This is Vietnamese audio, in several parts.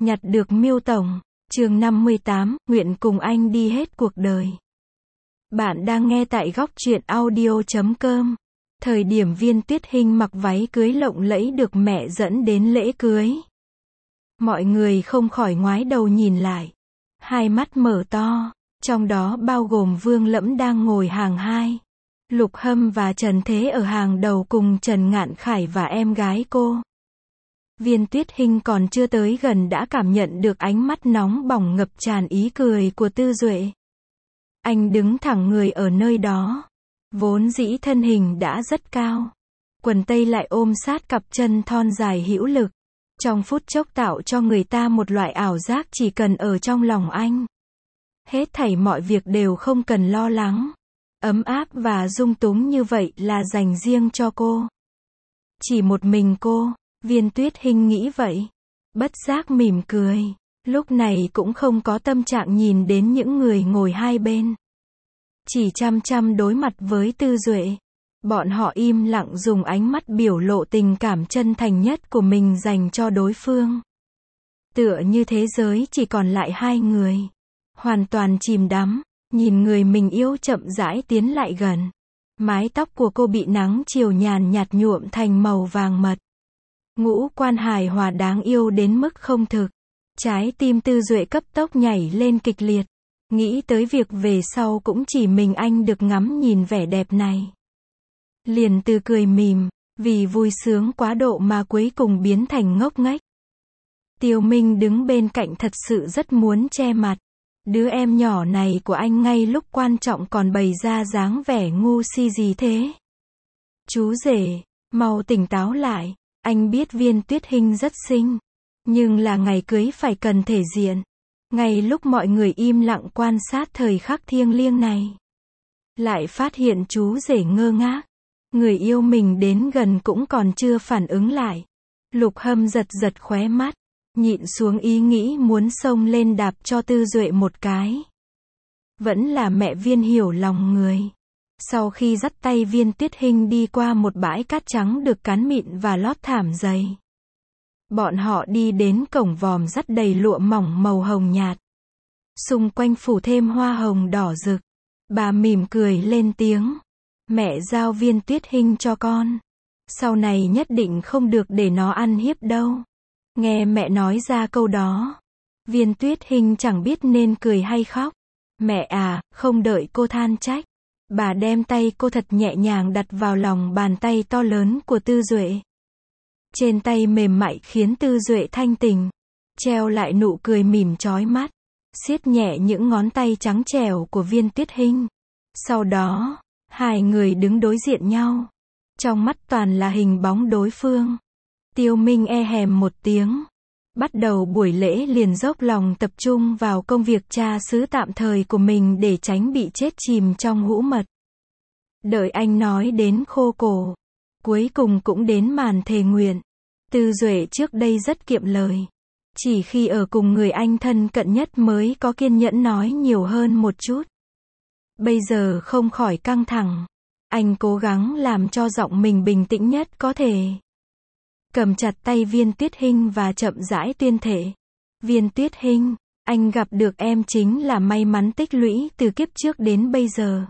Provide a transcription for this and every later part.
Nhặt được Miêu Tổng, chương 58, nguyện cùng anh đi hết cuộc đời. Bạn đang nghe tại góc truyện audio.com. Thời điểm Viên Tuyết Hinh mặc váy cưới lộng lẫy được mẹ dẫn đến lễ cưới. Mọi người không khỏi ngoái đầu nhìn lại. Hai mắt mở to, trong đó bao gồm Vương Lẫm đang ngồi hàng 2. Lục Hâm và Trần Thế ở hàng đầu cùng Trần Ngạn Khải và em gái cô. Viên Tuyết Hinh còn chưa tới gần đã cảm nhận được ánh mắt nóng bỏng ngập tràn ý cười của Tư Duệ. Anh đứng thẳng người ở nơi đó. Vốn dĩ thân hình đã rất cao. Quần tây lại ôm sát cặp chân thon dài hữu lực. Trong phút chốc tạo cho người ta một loại ảo giác chỉ cần ở trong lòng anh. Hết thảy mọi việc đều không cần lo lắng. Ấm áp và dung túng như vậy là dành riêng cho cô. Chỉ một mình cô. Viên Tuyết Hinh nghĩ vậy. Bất giác mỉm cười. Lúc này cũng không có tâm trạng nhìn đến những người ngồi hai bên. Chỉ chăm chăm đối mặt với Tư Duệ. Bọn họ im lặng dùng ánh mắt biểu lộ tình cảm chân thành nhất của mình dành cho đối phương. Tựa như thế giới chỉ còn lại hai người. Hoàn toàn chìm đắm. Nhìn người mình yêu chậm rãi tiến lại gần. Mái tóc của cô bị nắng chiều nhàn nhạt nhuộm thành màu vàng mật. Ngũ quan hài hòa đáng yêu đến mức không thực. Trái tim Tư Duệ cấp tốc nhảy lên kịch liệt. Nghĩ tới việc về sau cũng chỉ mình anh được ngắm nhìn vẻ đẹp này. Liền từ cười mỉm, vì vui sướng quá độ mà cuối cùng biến thành ngốc nghếch. Tiêu Minh đứng bên cạnh thật sự rất muốn che mặt. Đứa em nhỏ này của anh ngay lúc quan trọng còn bày ra dáng vẻ ngu si gì thế? Chú rể, mau tỉnh táo lại. Anh biết Viên Tuyết Hinh rất xinh. Nhưng là ngày cưới phải cần thể diện. Ngay lúc mọi người im lặng quan sát thời khắc thiêng liêng này. Lại phát hiện chú rể ngơ ngác. Người yêu mình đến gần cũng còn chưa phản ứng lại. Lục Hâm giật giật khóe mắt. Nhịn xuống ý nghĩ muốn xông lên đạp cho Tư Duệ một cái. Vẫn là mẹ Viên hiểu lòng người. Sau khi dắt tay Viên Tuyết Hinh đi qua một bãi cát trắng được cán mịn và lót thảm dày. Bọn họ đi đến cổng vòm dắt đầy lụa mỏng màu hồng nhạt. Xung quanh phủ thêm hoa hồng đỏ rực. Bà mỉm cười lên tiếng. Mẹ giao Viên Tuyết Hinh cho con. Sau này nhất định không được để nó ăn hiếp đâu. Nghe mẹ nói ra câu đó. Viên Tuyết Hinh chẳng biết nên cười hay khóc. Mẹ à, không đợi cô than trách. Bà đem tay cô thật nhẹ nhàng đặt vào lòng bàn tay to lớn của Tư Duệ. Trên tay mềm mại khiến Tư Duệ thanh tỉnh. Treo lại nụ cười mỉm chói mắt. Siết nhẹ những ngón tay trắng trẻo của Viên Tuyết Hinh. Sau đó, hai người đứng đối diện nhau. Trong mắt toàn là hình bóng đối phương. Tiêu Minh e hèm một tiếng. Bắt đầu buổi lễ liền dốc lòng tập trung vào công việc cha xứ tạm thời của mình để tránh bị chết chìm trong hũ mật. Đợi anh nói đến khô cổ. Cuối cùng cũng đến màn thề nguyện. Tư Duệ trước đây rất kiệm lời. Chỉ khi ở cùng người anh thân cận nhất mới có kiên nhẫn nói nhiều hơn một chút. Bây giờ không khỏi căng thẳng. Anh cố gắng làm cho giọng mình bình tĩnh nhất có thể. Cầm chặt tay Viên Tuyết Hinh và chậm rãi tuyên thệ. Viên Tuyết Hinh, anh gặp được em chính là may mắn tích lũy từ kiếp trước đến bây giờ.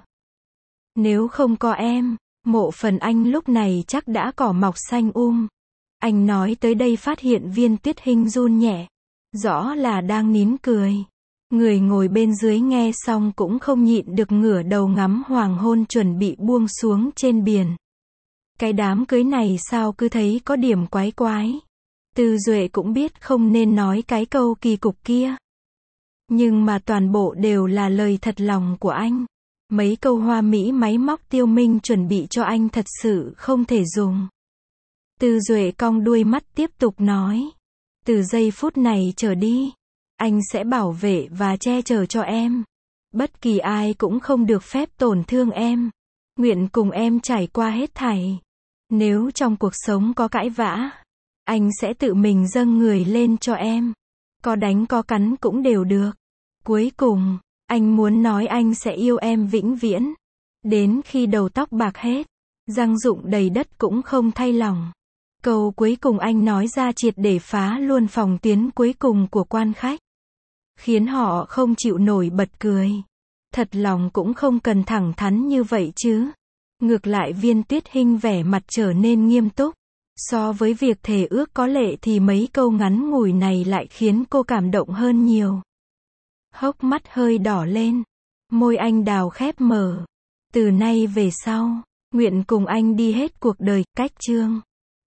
Nếu không có em, mộ phần anh lúc này chắc đã cỏ mọc xanh Anh nói tới đây phát hiện Viên Tuyết Hinh run nhẹ. Rõ là đang nín cười. Người ngồi bên dưới nghe xong cũng không nhịn được ngửa đầu ngắm hoàng hôn chuẩn bị buông xuống trên biển. Cái đám cưới này sao cứ thấy có điểm quái quái. Tư Duệ cũng biết không nên nói cái câu kỳ cục kia. Nhưng mà toàn bộ đều là lời thật lòng của anh. Mấy câu hoa mỹ máy móc Tiêu Minh chuẩn bị cho anh thật sự không thể dùng. Tư Duệ cong đuôi mắt tiếp tục nói. Từ giây phút này trở đi, anh sẽ bảo vệ và che chở cho em. Bất kỳ ai cũng không được phép tổn thương em. Nguyện cùng em trải qua hết thảy. Nếu trong cuộc sống có cãi vã, anh sẽ tự mình dâng người lên cho em. Có đánh có cắn cũng đều được. Cuối cùng, anh muốn nói anh sẽ yêu em vĩnh viễn. Đến khi đầu tóc bạc hết, răng rụng đầy đất cũng không thay lòng. Câu cuối cùng anh nói ra triệt để phá luôn phòng tuyến cuối cùng của quan khách. Khiến họ không chịu nổi bật cười. Thật lòng cũng không cần thẳng thắn như vậy chứ. Ngược lại Viên Tuyết Hinh vẻ mặt trở nên nghiêm túc. So với việc thề ước có lệ thì mấy câu ngắn ngủi này lại khiến cô cảm động hơn nhiều. Hốc mắt hơi đỏ lên. Môi anh đào khép mở. Từ nay về sau, nguyện cùng anh đi hết cuộc đời, cách chương.